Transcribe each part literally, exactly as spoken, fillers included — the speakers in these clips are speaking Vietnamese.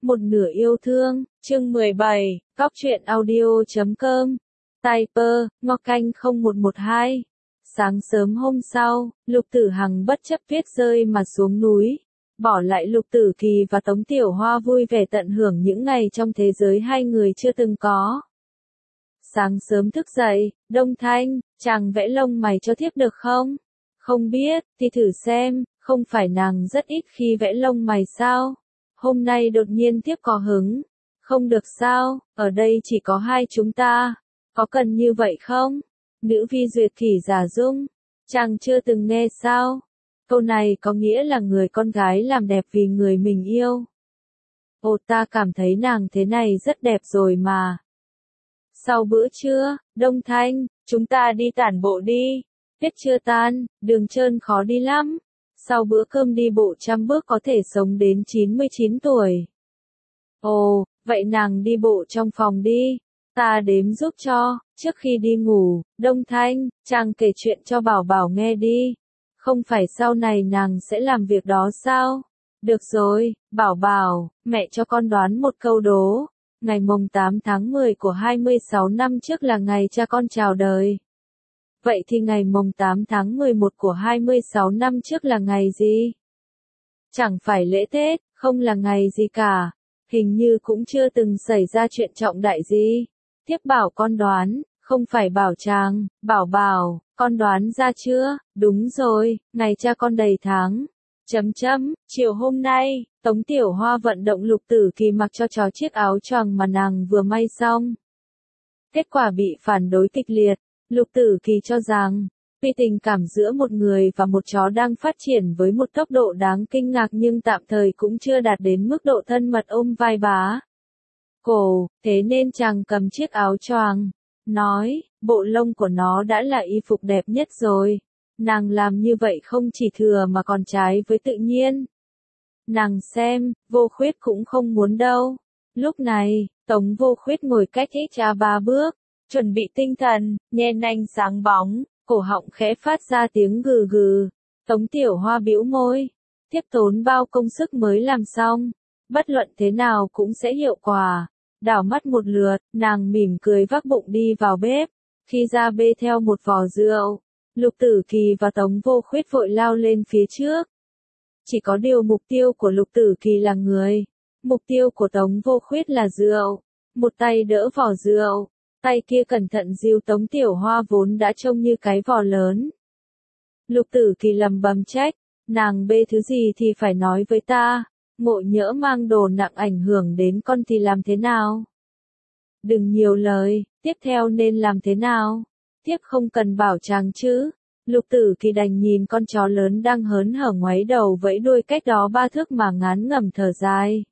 Một nửa yêu thương, chương mười bảy, góc truyện audio.com. Typer, Ngọc Canh không một một hai. Sáng sớm hôm sau, Lục Tử Hằng bất chấp tuyết rơi mà xuống núi, bỏ lại Lục Tử Kỳ và Tống Tiểu Hoa vui vẻ tận hưởng những ngày trong thế giới hai người chưa từng có. Sáng sớm thức dậy, Đông Thanh, chàng vẽ lông mày cho thiếp được không? Không biết, thì thử xem, không phải nàng rất ít khi vẽ lông mày sao? Hôm nay đột nhiên thiếp có hứng. Không được sao, ở đây chỉ có hai chúng ta. Có cần như vậy không? Nữ vi duyệt kỷ giả dung. Chàng chưa từng nghe sao? Câu này có nghĩa là người con gái làm đẹp vì người mình yêu. Ồ, ta cảm thấy nàng thế này rất đẹp rồi mà. Sau bữa trưa, Đông Thanh, chúng ta đi tản bộ đi. Tuyết chưa tan, đường trơn khó đi lắm. Sau bữa cơm đi bộ trăm bước có thể sống đến chín mươi chín tuổi. Ồ, vậy nàng đi bộ trong phòng đi. Ta đếm giúp cho. Trước khi đi ngủ, Đông Thanh, chàng kể chuyện cho Bảo Bảo nghe đi. Không phải sau này nàng sẽ làm việc đó sao? Được rồi, Bảo Bảo, mẹ cho con đoán một câu đố. Ngày mồng tám tháng mười của hai mươi sáu năm trước là ngày cha con chào đời. Vậy thì ngày mồng tám tháng mười một của hai mươi sáu năm trước là ngày gì? Chẳng phải lễ Tết, không là ngày gì cả. Hình như cũng chưa từng xảy ra chuyện trọng đại gì. Tiếp bảo con đoán, không phải bảo chàng, Bảo Bảo, con đoán ra chưa? Đúng rồi, ngày cha con đầy tháng. Chấm chấm, chiều hôm nay, Tống Tiểu Hoa vận động Lục Tử Kỳ mặc cho chó chiếc áo choàng mà nàng vừa may xong. Kết quả bị phản đối kịch liệt. Lục Tử Kỳ cho rằng, tuy tình cảm giữa một người và một chó đang phát triển với một tốc độ đáng kinh ngạc nhưng tạm thời cũng chưa đạt đến mức độ thân mật ôm vai bá cổ, thế nên chàng cầm chiếc áo choàng, nói, bộ lông của nó đã là y phục đẹp nhất rồi. Nàng làm như vậy không chỉ thừa mà còn trái với tự nhiên. Nàng xem, Vô Khuyết cũng không muốn đâu. Lúc này, Tống Vô Khuyết ngồi cách ít cha ba bước, chuẩn bị tinh thần, nhen nanh sáng bóng, cổ họng khẽ phát ra tiếng gừ gừ. Tống Tiểu Hoa bĩu môi, tiếp tốn bao công sức mới làm xong, bất luận thế nào cũng sẽ hiệu quả. Đảo mắt một lượt, nàng mỉm cười vác bụng đi vào bếp, khi ra bê theo một vò rượu. Lục Tử Kỳ và Tống Vô Khuyết vội lao lên phía trước. Chỉ có điều mục tiêu của Lục Tử Kỳ là người, mục tiêu của Tống Vô Khuyết là rượu. Một tay đỡ vò rượu, tay kia cẩn thận dìu Tống Tiểu Hoa vốn đã trông như cái vò lớn. Lục Tử Kỳ lầm bầm trách, nàng bê thứ gì thì phải nói với ta, ngộ nhỡ mang đồ nặng ảnh hưởng đến con thì làm thế nào? Đừng nhiều lời, tiếp theo nên làm thế nào? Tiếp không cần bảo chàng chứ. Lục Tử Kỳ đành nhìn con chó lớn đang hớn hở ngoáy đầu vẫy đuôi cách đó ba thước mà ngán ngẩm thở dài.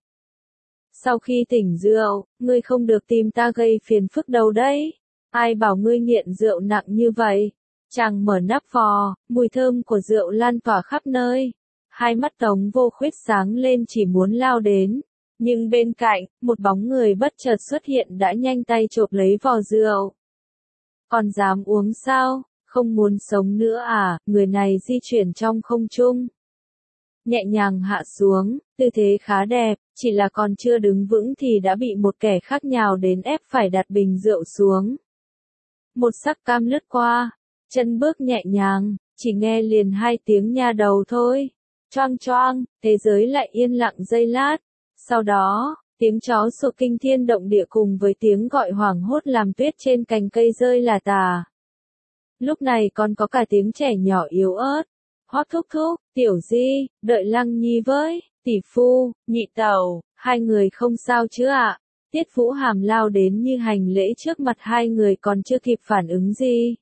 Sau khi tỉnh rượu, ngươi không được tìm ta gây phiền phức đâu đấy. Ai bảo ngươi nghiện rượu nặng như vậy? Chàng mở nắp vò, mùi thơm của rượu lan tỏa khắp nơi. Hai mắt Tống Vô Khuyết sáng lên chỉ muốn lao đến. Nhưng bên cạnh, một bóng người bất chợt xuất hiện đã nhanh tay chộp lấy vò rượu. Còn dám uống sao? Không muốn sống nữa à? Người này di chuyển trong không trung, nhẹ nhàng hạ xuống, tư thế khá đẹp, chỉ là còn chưa đứng vững thì đã bị một kẻ khác nhào đến ép phải đặt bình rượu xuống. Một sắc cam lướt qua, chân bước nhẹ nhàng, chỉ nghe liền hai tiếng nha đầu thôi. Choang choang, thế giới lại yên lặng giây lát. Sau đó, tiếng chó sủa kinh thiên động địa cùng với tiếng gọi hoảng hốt làm tuyết trên cành cây rơi lả tả. Lúc này còn có cả tiếng trẻ nhỏ yếu ớt. Hoắc thúc thúc, Tiểu Di, đợi Lăng Nhi với, tỷ phu, nhị tẩu, hai người không sao chứ ạ? Tiết Vũ Hàm lao đến như hành lễ trước mặt hai người còn chưa kịp phản ứng gì.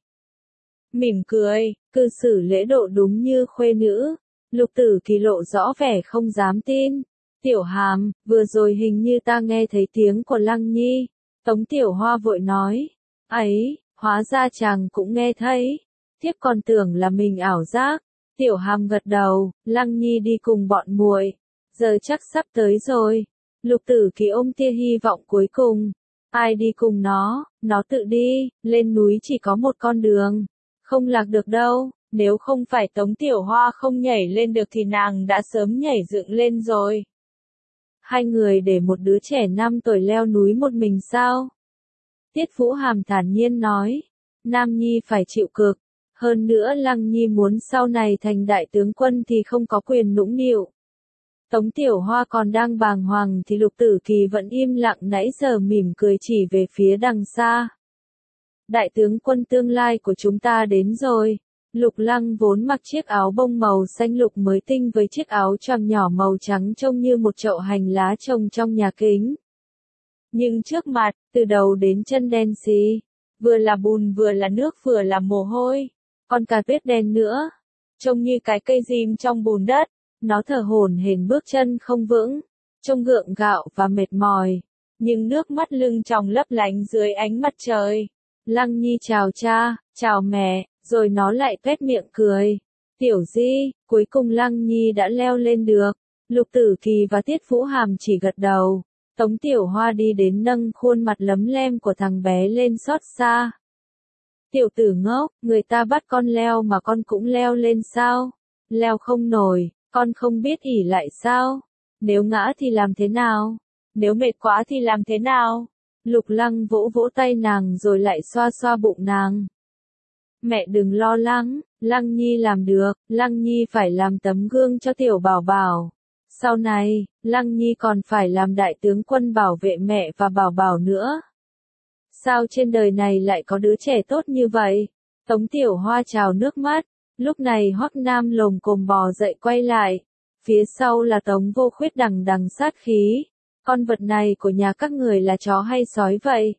Mỉm cười, cư xử lễ độ đúng như khuê nữ. Lục Tử Kỳ lộ rõ vẻ không dám tin. Tiểu Hàm, vừa rồi hình như ta nghe thấy tiếng của Lăng Nhi. Tống Tiểu Hoa vội nói. Ấy, hóa ra chàng cũng nghe thấy. Thiếp còn tưởng là mình ảo giác. Tiểu Hàm gật đầu, Lăng Nhi đi cùng bọn muội. Giờ chắc sắp tới rồi. Lục Tử Kỳ ôm tia hy vọng cuối cùng. Ai đi cùng nó, nó tự đi, lên núi chỉ có một con đường. Không lạc được đâu, nếu không phải Tống Tiểu Hoa không nhảy lên được thì nàng đã sớm nhảy dựng lên rồi. Hai người để một đứa trẻ năm tuổi leo núi một mình sao? Tiết Vũ Hàm thản nhiên nói. Nam Nhi phải chịu cực. Hơn nữa Lăng Nhi muốn sau này thành đại tướng quân thì không có quyền nũng nịu. Tống Tiểu Hoa còn đang bàng hoàng thì Lục Tử Kỳ vẫn im lặng nãy giờ mỉm cười chỉ về phía đằng xa. Đại tướng quân tương lai của chúng ta đến rồi. Lục Lăng vốn mặc chiếc áo bông màu xanh lục mới tinh với chiếc áo choàng nhỏ màu trắng trông như một chậu hành lá trồng trong nhà kính. Nhưng trước mặt, từ đầu đến chân đen xì, vừa là bùn vừa là nước vừa là mồ hôi, còn cả vết đen nữa, trông như cái cây rim trong bùn đất. Nó thở hổn hển bước chân không vững, trông gượng gạo và mệt mỏi, nhưng nước mắt lưng tròng lấp lánh dưới ánh mặt trời. Lăng Nhi chào cha, chào mẹ, rồi nó lại tuét miệng cười. Tiểu Di, cuối cùng Lăng Nhi đã leo lên được. Lục Tử Kỳ và Tiết Vũ Hàm chỉ gật đầu. Tống Tiểu Hoa đi đến nâng khuôn mặt lấm lem của thằng bé lên xót xa. Tiểu tử ngốc, người ta bắt con leo mà con cũng leo lên sao? Leo không nổi, con không biết ỉ lại sao? Nếu ngã thì làm thế nào? Nếu mệt quá thì làm thế nào? Lục Lăng vỗ vỗ tay nàng rồi lại xoa xoa bụng nàng. Mẹ đừng lo lắng, Lăng Nhi làm được, Lăng Nhi phải làm tấm gương cho tiểu bảo bảo. Sau này, Lăng Nhi còn phải làm đại tướng quân bảo vệ mẹ và bảo bảo nữa. Sao trên đời này lại có đứa trẻ tốt như vậy? Tống Tiểu Hoa trào nước mắt. Lúc này Hoắc Nam lồm cồm bò dậy quay lại. Phía sau là Tống Vô Khuyết đằng đằng sát khí. Con vật này của nhà các người là chó hay sói vậy?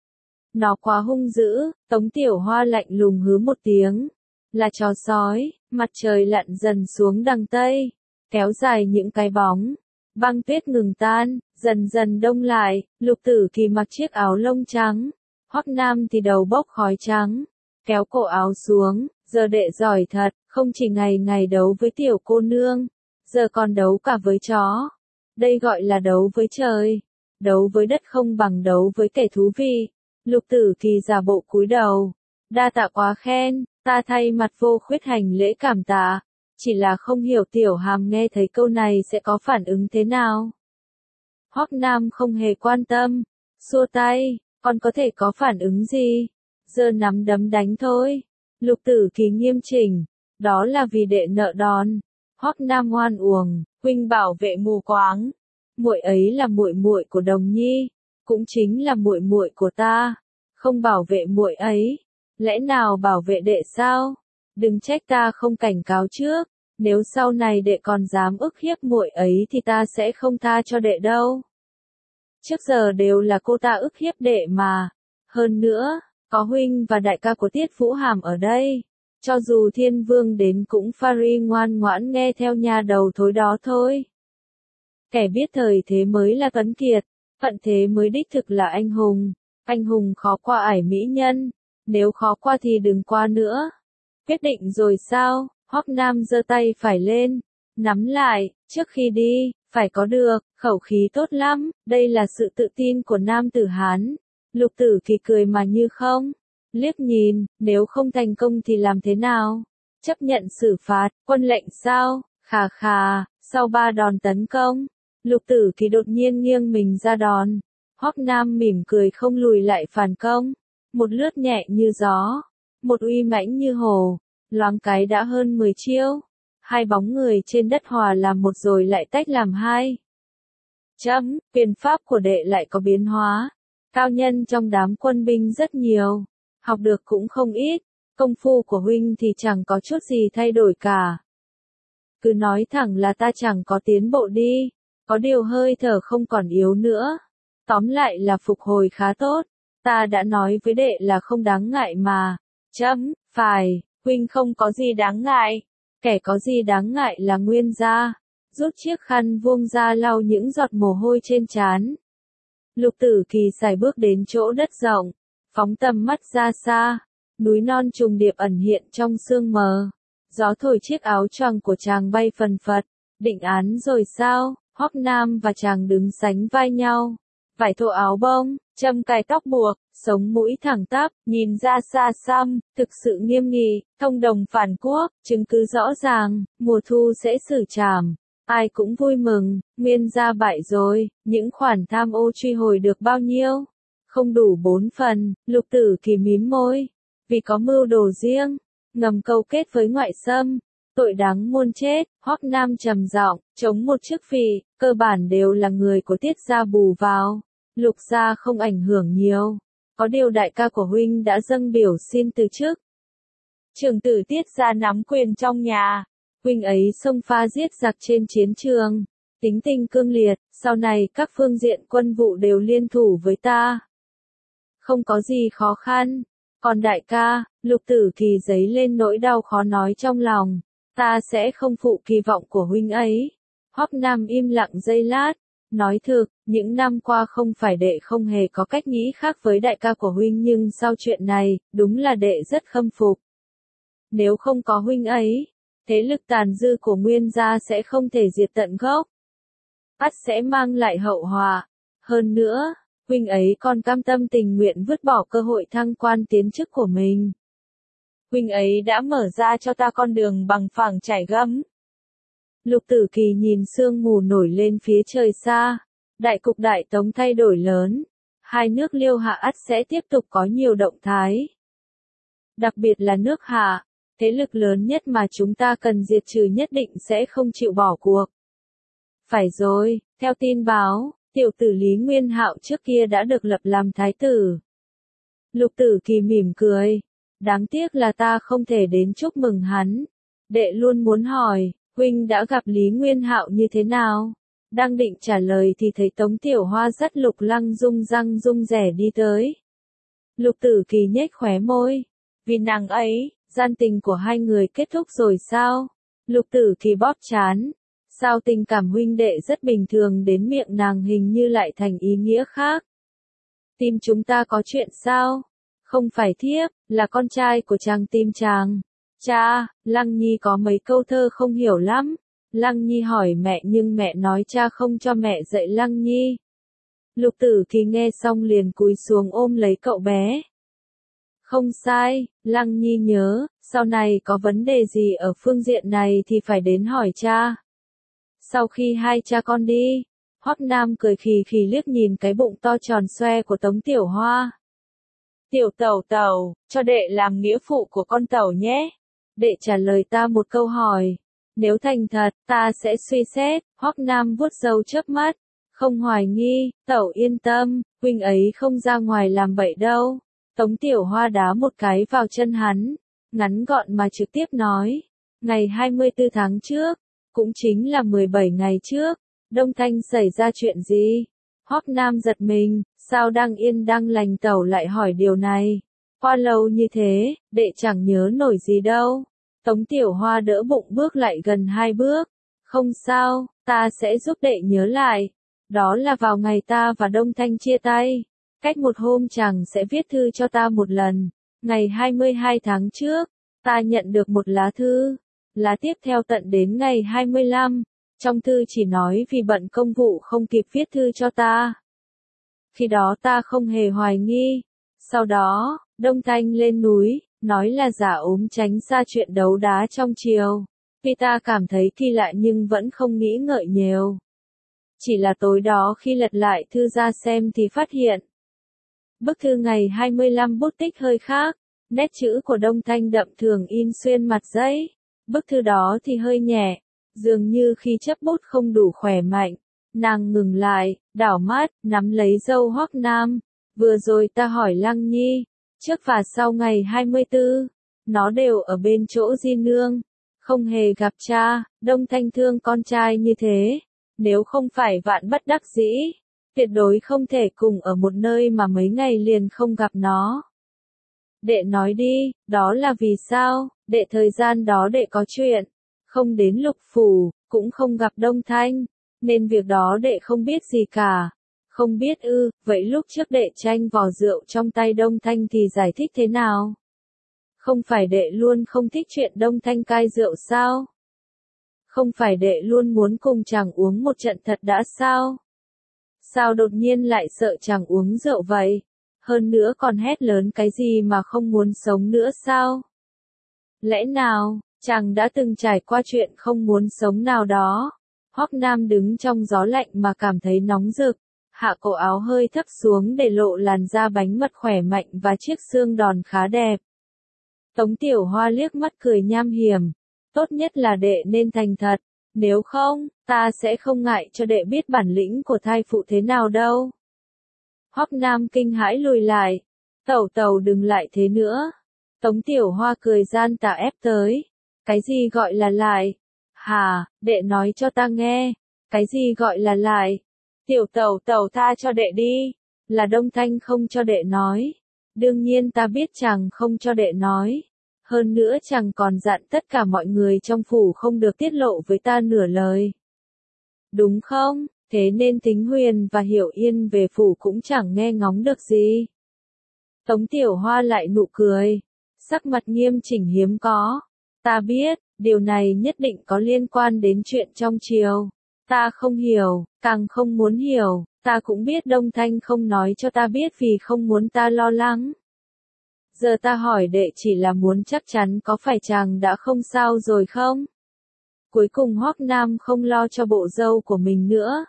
Nó quá hung dữ. Tống Tiểu Hoa lạnh lùng hứ một tiếng. Là chó sói. Mặt trời lặn dần xuống đằng tây, kéo dài những cái bóng. Băng tuyết ngừng tan, dần dần đông lại. Lục Tử Kỳ mặc chiếc áo lông trắng, Hoắc Nam thì đầu bốc khói trắng, kéo cổ áo xuống. Giờ đệ giỏi thật, không chỉ ngày ngày đấu với tiểu cô nương, giờ còn đấu cả với chó. Đây gọi là đấu với trời, đấu với đất không bằng đấu với kẻ thú vị. Lục Tử Kỳ giả bộ cúi đầu. Đa tạ quá khen, ta thay mặt Vô Khuyết hành lễ cảm tạ. Chỉ là không hiểu Tiểu Hàm nghe thấy câu này sẽ có phản ứng thế nào. Hoắc Nam không hề quan tâm, xua tay, con có thể có phản ứng gì? Giơ nắm đấm đánh thôi. Lục Tử Kỳ nghiêm chỉnh, đó là vì đệ nợ đòn. Hoắc Nam ngoan uổng, huynh bảo vệ mù quáng. Muội ấy là muội muội của Đồng Nhi, cũng chính là muội muội của ta. Không bảo vệ muội ấy, lẽ nào bảo vệ đệ sao? Đừng trách ta không cảnh cáo trước, nếu sau này đệ còn dám ức hiếp muội ấy thì ta sẽ không tha cho đệ đâu. Trước giờ đều là cô ta ức hiếp đệ mà. Hơn nữa, có huynh và đại ca của Tiết Vũ Hàm ở đây. Cho dù Thiên Vương đến cũng Phari ngoan ngoãn nghe theo nhà đầu thối đó thôi. Kẻ biết thời thế mới là tuấn kiệt, phận thế mới đích thực là anh hùng. Anh hùng khó qua ải mỹ nhân, nếu khó qua thì đừng qua nữa. Quyết định rồi sao? Hoắc Nam giơ tay phải lên, nắm lại, trước khi đi, phải có được, khẩu khí tốt lắm, đây là sự tự tin của nam tử Hán. Lục Tử Kỳ cười mà như không, liếc nhìn, nếu không thành công thì làm thế nào? Chấp nhận xử phạt, quân lệnh sao? Khà khà, sau ba đòn tấn công, Lục Tử Kỳ đột nhiên nghiêng mình ra đòn. Hoắc Nam mỉm cười không lùi lại phản công, một lướt nhẹ như gió, một uy mãnh như hổ, loáng cái đã hơn mười chiêu. Hai bóng người trên đất hòa làm một rồi lại tách làm hai. Chấm, quyền pháp của đệ lại có biến hóa. Cao nhân trong đám quân binh rất nhiều, học được cũng không ít, công phu của huynh thì chẳng có chút gì thay đổi cả. Cứ nói thẳng là ta chẳng có tiến bộ đi, có điều hơi thở không còn yếu nữa. Tóm lại là phục hồi khá tốt, ta đã nói với đệ là không đáng ngại mà. Chấm, phải, huynh không có gì đáng ngại, kẻ có gì đáng ngại là Nguyên gia. Rút chiếc khăn vuông ra lau những giọt mồ hôi trên trán. Lục Tử Kỳ sải bước đến chỗ đất rộng, phóng tầm mắt ra xa, núi non trùng điệp ẩn hiện trong sương mờ. Gió thổi chiếc áo choàng của chàng bay phần phật. Định án rồi sao? Hoắc Nam và chàng đứng sánh vai nhau. Vải thô áo bông, châm cài tóc buộc, sống mũi thẳng tắp, nhìn ra xa xăm, thực sự nghiêm nghị, thông đồng phản quốc, chứng cứ rõ ràng, mùa thu sẽ xử trảm. Ai cũng vui mừng, Nguyên gia bại rồi, những khoản tham ô truy hồi được bao nhiêu? Không đủ bốn phần, Lục Tử Kỳ mím môi. Vì có mưu đồ riêng, ngầm câu kết với ngoại xâm, tội đáng muôn chết. Hoắc Nam trầm giọng, chống một chức vị, cơ bản đều là người của Tiết gia bù vào. Lục gia không ảnh hưởng nhiều. Có điều đại ca của huynh đã dâng biểu xin từ chức. Trưởng tử Tiết gia nắm quyền trong nhà. Huynh ấy xông pha giết giặc trên chiến trường. Tính tình cương liệt, sau này các phương diện quân vụ đều liên thủ với ta. Không có gì khó khăn. Còn đại ca, Lục Tử Kỳ dấy lên nỗi đau khó nói trong lòng. Ta sẽ không phụ kỳ vọng của huynh ấy. Hoắc Nam im lặng giây lát. Nói thực, những năm qua không phải đệ không hề có cách nghĩ khác với đại ca của huynh, nhưng sau chuyện này, đúng là đệ rất khâm phục. Nếu không có huynh ấy, thế lực tàn dư của Nguyên gia sẽ không thể diệt tận gốc. Ắt sẽ mang lại hậu họa. Hơn nữa, huynh ấy còn cam tâm tình nguyện vứt bỏ cơ hội thăng quan tiến chức của mình. Huynh ấy đã mở ra cho ta con đường bằng phẳng trải gấm. Lục Tử Kỳ nhìn sương mù nổi lên phía trời xa. Đại cục Đại Tống thay đổi lớn. Hai nước Liêu Hạ ắt sẽ tiếp tục có nhiều động thái. Đặc biệt là nước Hạ, thế lực lớn nhất mà chúng ta cần diệt trừ nhất định sẽ không chịu bỏ cuộc. Phải rồi, theo tin báo, tiểu tử Lý Nguyên Hạo trước kia đã được lập làm thái tử. Lục Tử Kỳ mỉm cười. Đáng tiếc là ta không thể đến chúc mừng hắn. Đệ luôn muốn hỏi, huynh đã gặp Lý Nguyên Hạo như thế nào? Đang định trả lời thì thấy Tống Tiểu Hoa dắt Lục Lăng Dung răng rung rẻ đi tới. Lục Tử Kỳ nhếch khóe môi. Vì nàng ấy, gian tình của hai người kết thúc rồi sao? Lục Tử Kỳ bóp trán. Sao tình cảm huynh đệ rất bình thường đến miệng nàng hình như lại thành ý nghĩa khác? Tim chúng ta có chuyện sao? Không phải thiếp, là con trai của chàng tim chàng. Cha, Lăng Nhi có mấy câu thơ không hiểu lắm. Lăng Nhi hỏi mẹ nhưng mẹ nói cha không cho mẹ dạy Lăng Nhi. Lục Tử Kỳ nghe xong liền cúi xuống ôm lấy cậu bé. Không sai, Lăng Nhi nhớ, sau này có vấn đề gì ở phương diện này thì phải đến hỏi cha. Sau khi hai cha con đi, Hoắc Nam cười khì khì liếc nhìn cái bụng to tròn xoe của Tống Tiểu Hoa. Tiểu tẩu tẩu, cho đệ làm nghĩa phụ của con tẩu nhé. Đệ trả lời ta một câu hỏi. Nếu thành thật, ta sẽ suy xét. Hoắc Nam vuốt râu chớp mắt. Không hoài nghi, tẩu yên tâm, huynh ấy không ra ngoài làm bậy đâu. Tống Tiểu Hoa đá một cái vào chân hắn. Ngắn gọn mà trực tiếp nói. Ngày hai mươi tư tháng trước, cũng chính là mười bảy ngày trước, Đông Thanh xảy ra chuyện gì? Hoắc Nam giật mình, sao đang yên đang lành tẩu lại hỏi điều này? Qua lâu như thế, đệ chẳng nhớ nổi gì đâu. Tống Tiểu Hoa đỡ bụng bước lại gần hai bước. Không sao, ta sẽ giúp đệ nhớ lại. Đó là vào ngày ta và Đông Thanh chia tay. Cách một hôm chàng sẽ viết thư cho ta một lần. Ngày hai mươi hai tháng trước, ta nhận được một lá thư. Lá tiếp theo tận đến ngày hai mươi lăm. Trong thư chỉ nói vì bận công vụ không kịp viết thư cho ta. Khi đó ta không hề hoài nghi. Sau đó, Đông Thanh lên núi, nói là giả ốm tránh xa chuyện đấu đá trong triều. Vì ta cảm thấy kỳ lạ nhưng vẫn không nghĩ ngợi nhiều. Chỉ là tối đó khi lật lại thư ra xem thì phát hiện. Bức thư ngày hai mươi lăm bút tích hơi khác, nét chữ của Đông Thanh đậm thường in xuyên mặt giấy. Bức thư đó thì hơi nhẹ, dường như khi chấp bút không đủ khỏe mạnh. Nàng ngừng lại, đảo mắt, nắm lấy râu Hoắc Nam. Vừa rồi ta hỏi Lăng Nhi, trước và sau ngày hai mươi tư, nó đều ở bên chỗ Di Nương, không hề gặp cha. Đông Thanh thương con trai như thế, nếu không phải vạn bất đắc dĩ, tuyệt đối không thể cùng ở một nơi mà mấy ngày liền không gặp nó. Đệ nói đi, đó là vì sao? Đệ thời gian đó đệ có chuyện, không đến Lục phủ, cũng không gặp Đông Thanh, nên việc đó đệ không biết gì cả. Không biết ư, vậy lúc trước đệ tranh vò rượu trong tay Đông Thanh thì giải thích thế nào? Không phải đệ luôn không thích chuyện Đông Thanh cai rượu sao? Không phải đệ luôn muốn cùng chàng uống một trận thật đã sao? Sao đột nhiên lại sợ chàng uống rượu vậy? Hơn nữa còn hét lớn cái gì mà không muốn sống nữa sao? Lẽ nào, chàng đã từng trải qua chuyện không muốn sống nào đó? Hoắc Nam đứng trong gió lạnh mà cảm thấy nóng rực, hạ cổ áo hơi thấp xuống để lộ làn da bánh mật khỏe mạnh và chiếc xương đòn khá đẹp. Tống Tiểu Hoa liếc mắt cười nham hiểm, tốt nhất là đệ nên thành thật, nếu không, ta sẽ không ngại cho đệ biết bản lĩnh của thai phụ thế nào đâu. Hoắc Nam kinh hãi lùi lại, tẩu tẩu đừng lại thế nữa. Tống Tiểu Hoa cười gian tà ép tới, cái gì gọi là lại? Hà, đệ nói cho ta nghe, cái gì gọi là lại? Tiểu tẩu tẩu tha cho đệ đi, là Đông Thanh không cho đệ nói. Đương nhiên ta biết chàng không cho đệ nói. Hơn nữa chàng còn dặn tất cả mọi người trong phủ không được tiết lộ với ta nửa lời. Đúng không? Thế nên Thính Huyền và Hiểu Yên về phủ cũng chẳng nghe ngóng được gì. Tống Tiểu Hoa lại nụ cười, sắc mặt nghiêm chỉnh hiếm có. Ta biết, điều này nhất định có liên quan đến chuyện trong triều. Ta không hiểu, càng không muốn hiểu, ta cũng biết Đông Thanh không nói cho ta biết vì không muốn ta lo lắng. Giờ ta hỏi đệ chỉ là muốn chắc chắn có phải chàng đã không sao rồi không? Cuối cùng Hoắc Nam không lo cho bộ dâu của mình nữa.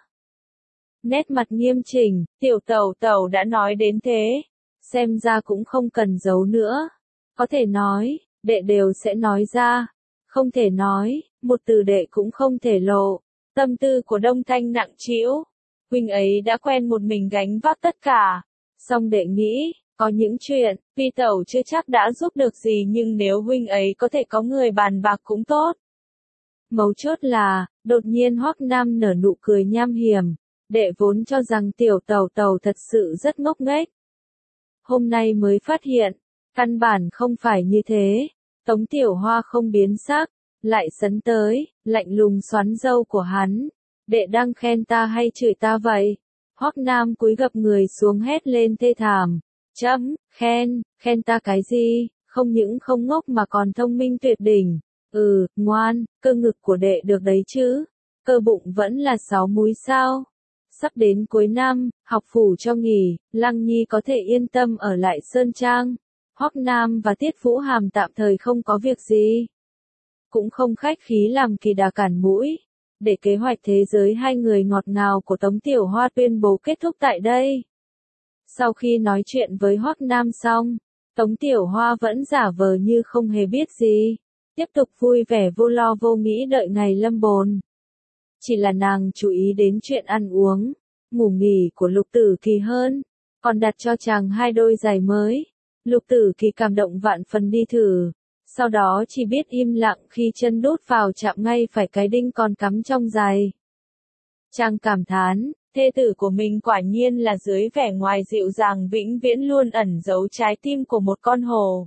Nét mặt nghiêm chỉnh, tiểu tẩu tẩu đã nói đến thế, xem ra cũng không cần giấu nữa. Có thể nói, đệ đều sẽ nói ra. Không thể nói, một từ đệ cũng không thể lộ. Tâm tư của Đông Thanh nặng trĩu. Huynh ấy đã quen một mình gánh vác tất cả. Song đệ nghĩ, có những chuyện, vi tẩu chưa chắc đã giúp được gì nhưng nếu huynh ấy có thể có người bàn bạc cũng tốt. Mấu chốt là, đột nhiên Hoắc Nam nở nụ cười nham hiểm. Đệ vốn cho rằng tiểu tẩu tẩu thật sự rất ngốc nghếch. Hôm nay mới phát hiện, căn bản không phải như thế. Tống Tiểu Hoa không biến sắc, lại sấn tới, lạnh lùng xoắn râu của hắn. Đệ đang khen ta hay chửi ta vậy? Hoắc Nam cúi gập người xuống hét lên thê thảm. Chấm, khen, khen ta cái gì? Không những không ngốc mà còn thông minh tuyệt đỉnh. Ừ, ngoan, cơ ngực của đệ được đấy chứ? Cơ bụng vẫn là sáu múi sao? Sắp đến cuối năm, học phủ cho nghỉ, Lăng Nhi có thể yên tâm ở lại Sơn Trang. Hoắc Nam và Tiết Vũ Hàm tạm thời không có việc gì. Cũng không khách khí làm kỳ đà cản mũi. Để kế hoạch thế giới hai người ngọt ngào của Tống Tiểu Hoa tuyên bố kết thúc tại đây. Sau khi nói chuyện với Hoắc Nam xong, Tống Tiểu Hoa vẫn giả vờ như không hề biết gì. Tiếp tục vui vẻ vô lo vô nghĩ đợi ngày lâm bồn. Chỉ là nàng chú ý đến chuyện ăn uống, ngủ nghỉ của Lục Tử Kỳ hơn, còn đặt cho chàng hai đôi giày mới. Lục Tử Kỳ cảm động vạn phần đi thử, sau đó chỉ biết im lặng khi chân đút vào chạm ngay phải cái đinh còn cắm trong giày. Chàng cảm thán, thê tử của mình quả nhiên là dưới vẻ ngoài dịu dàng vĩnh viễn luôn ẩn giấu trái tim của một con hồ.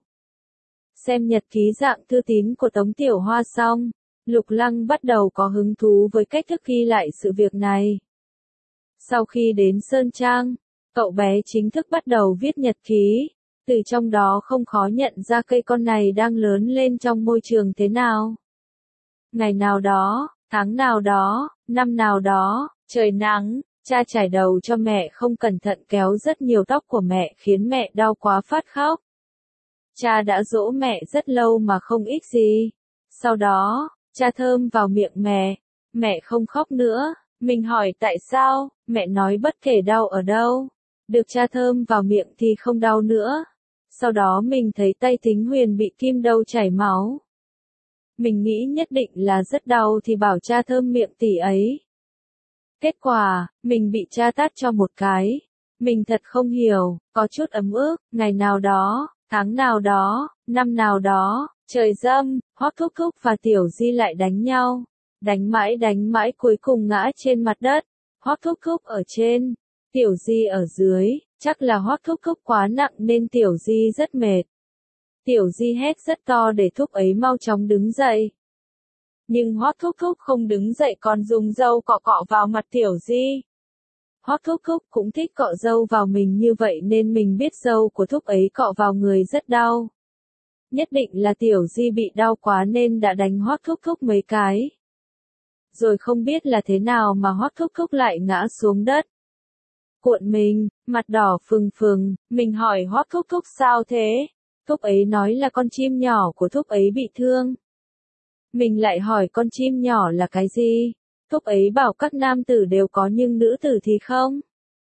Xem nhật ký dạng thư tín của Tống Tiểu Hoa xong, Lục Lăng bắt đầu có hứng thú với cách thức ghi lại sự việc này. Sau khi đến Sơn Trang, cậu bé chính thức bắt đầu viết nhật ký, từ trong đó không khó nhận ra cây con này đang lớn lên trong môi trường thế nào. Ngày nào đó, tháng nào đó, năm nào đó, trời nắng, cha chải đầu cho mẹ không cẩn thận kéo rất nhiều tóc của mẹ khiến mẹ đau quá phát khóc. Cha đã dỗ mẹ rất lâu mà không ích gì. Sau đó, cha thơm vào miệng mẹ, mẹ không khóc nữa. Mình hỏi tại sao, mẹ nói bất kể đau ở đâu, được cha thơm vào miệng thì không đau nữa. Sau đó mình thấy tay Thính Huyền bị kim đâu chảy máu. Mình nghĩ nhất định là rất đau thì bảo cha thơm miệng tỷ ấy. Kết quả, mình bị cha tát cho một cái. Mình thật không hiểu, có chút ấm ức, ngày nào đó, tháng nào đó, năm nào đó, trời dâm, Hoắc Thúc Thúc và Tiểu Di lại đánh nhau. Đánh mãi đánh mãi cuối cùng ngã trên mặt đất. Hoắc Thúc Thúc ở trên, Tiểu Di ở dưới, chắc là Hoắc Thúc Thúc quá nặng nên Tiểu Di rất mệt. Tiểu Di hét rất to để Thúc ấy mau chóng đứng dậy. Nhưng Hoắc Thúc Thúc không đứng dậy còn dùng râu cọ cọ vào mặt Tiểu Di. Hoắc Thúc Thúc cũng thích cọ râu vào mình như vậy nên mình biết râu của Thúc ấy cọ vào người rất đau. Nhất định là Tiểu Di bị đau quá nên đã đánh Hoắc Thúc Thúc mấy cái. Rồi không biết là thế nào mà Hoắc Thúc Thúc lại ngã xuống đất. Cuộn mình, mặt đỏ phừng phừng, mình hỏi Hoắc Thúc Thúc sao thế? Thúc ấy nói là con chim nhỏ của Thúc ấy bị thương. Mình lại hỏi con chim nhỏ là cái gì? Thúc ấy bảo các nam tử đều có nhưng nữ tử thì không.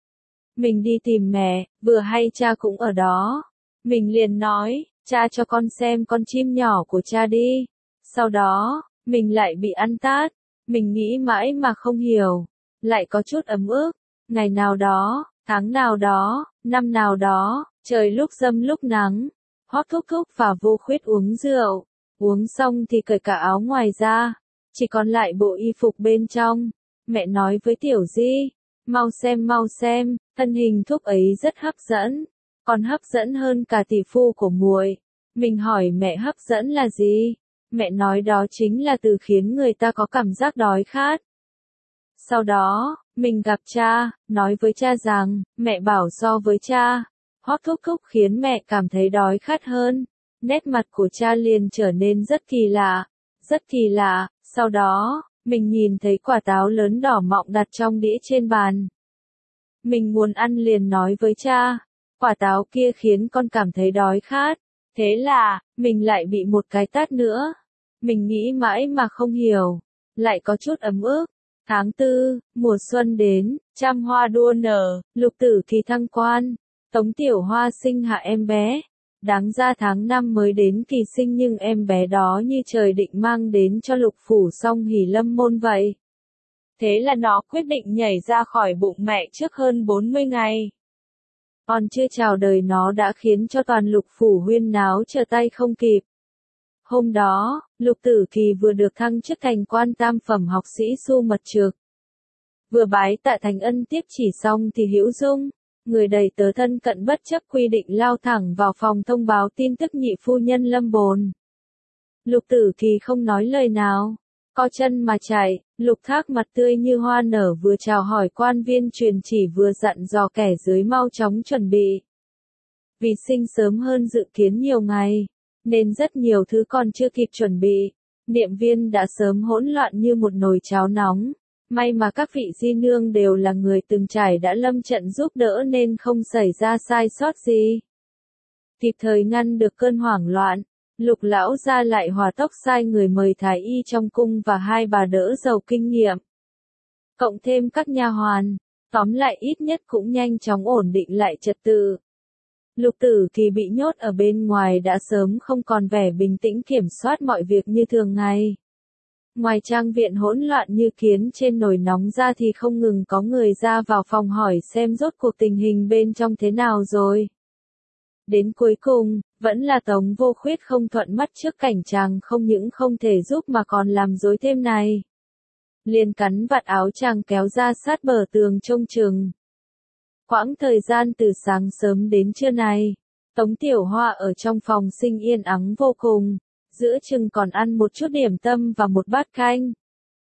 Mình đi tìm mẹ, vừa hay cha cũng ở đó. Mình liền nói, cha cho con xem con chim nhỏ của cha đi. Sau đó, mình lại bị ăn tát. Mình nghĩ mãi mà không hiểu. Lại có chút ấm ức. Ngày nào đó, tháng nào đó, năm nào đó, trời lúc râm lúc nắng. Hoắc Thúc Thúc và Vô Khuyết uống rượu. Uống xong thì cởi cả áo ngoài ra. Chỉ còn lại bộ y phục bên trong. Mẹ nói với Tiểu Di, mau xem mau xem, thân hình thúc ấy rất hấp dẫn. Còn hấp dẫn hơn cả tỷ phu của muội. Mình hỏi mẹ hấp dẫn là gì? Mẹ nói đó chính là từ khiến người ta có cảm giác đói khát. Sau đó, mình gặp cha, nói với cha rằng, mẹ bảo so với cha, Hoắc Thúc Thúc khiến mẹ cảm thấy đói khát hơn. Nét mặt của cha liền trở nên rất kỳ lạ, rất kỳ lạ. Sau đó, mình nhìn thấy quả táo lớn đỏ mọng đặt trong đĩa trên bàn. Mình muốn ăn liền nói với cha, quả táo kia khiến con cảm thấy đói khát. Thế là, mình lại bị một cái tát nữa. Mình nghĩ mãi mà không hiểu, lại có chút ấm ức. Tháng tư, mùa xuân đến, trăm hoa đua nở, Lục Tử Kỳ thăng quan, Tống Tiểu Hoa sinh hạ em bé. Đáng ra tháng năm mới đến kỳ sinh nhưng em bé đó như trời định mang đến cho Lục Phủ Song Hỷ Lâm môn vậy. Thế là nó quyết định nhảy ra khỏi bụng mẹ trước hơn bốn mươi ngày. Còn chưa chào đời nó đã khiến cho toàn Lục Phủ huyên náo trở tay không kịp. Hôm đó, Lục Tử Kỳ vừa được thăng chức thành quan tam phẩm học sĩ su mật trực. Vừa bái tạ thành ân tiếp chỉ xong thì Hữu Dung, người đầy tớ thân cận bất chấp quy định lao thẳng vào phòng thông báo tin tức nhị phu nhân lâm bồn. Lục Tử Kỳ không nói lời nào, co chân mà chạy. Lục Thác mặt tươi như hoa nở vừa chào hỏi quan viên truyền chỉ vừa dặn dò kẻ dưới mau chóng chuẩn bị. Vì sinh sớm hơn dự kiến nhiều ngày, nên rất nhiều thứ còn chưa kịp chuẩn bị. Niệm viên đã sớm hỗn loạn như một nồi cháo nóng. May mà các vị di nương đều là người từng trải đã lâm trận giúp đỡ nên không xảy ra sai sót gì. Kịp thời ngăn được cơn hoảng loạn, Lục lão gia lại hòa tốc sai người mời thái y trong cung và hai bà đỡ giàu kinh nghiệm. Cộng thêm các nha hoàn, tóm lại ít nhất cũng nhanh chóng ổn định lại trật tự. Lục Tử Kỳ bị nhốt ở bên ngoài đã sớm không còn vẻ bình tĩnh kiểm soát mọi việc như thường ngày. Ngoài trang viện hỗn loạn như kiến trên nồi nóng ra thì không ngừng có người ra vào phòng hỏi xem rốt cuộc tình hình bên trong thế nào rồi. Đến cuối cùng, vẫn là Tống Vô Khuyết không thuận mắt trước cảnh chàng không những không thể giúp mà còn làm rối thêm này. Liền cắn vạt áo chàng kéo ra sát bờ tường trông chừng. Quãng thời gian từ sáng sớm đến trưa này, Tống Tiểu Hoa ở trong phòng sinh yên ắng vô cùng, giữa chừng còn ăn một chút điểm tâm và một bát canh.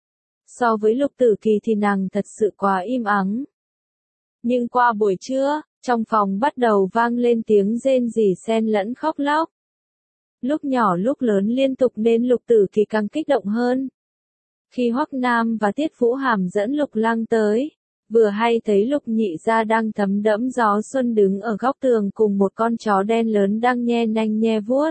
So với Lục Tử Kỳ thì nàng thật sự quá im ắng. Nhưng qua buổi trưa, trong phòng bắt đầu vang lên tiếng rên rỉ xen lẫn khóc lóc. Lúc nhỏ lúc lớn liên tục nên Lục Tử Kỳ càng kích động hơn. Khi Hoắc Nam và Tiết Vũ Hàm dẫn Lục Lăng tới, vừa hay thấy Lục Nhị gia đang thấm đẫm gió xuân đứng ở góc tường cùng một con chó đen lớn đang nhe nanh nhe vuốt.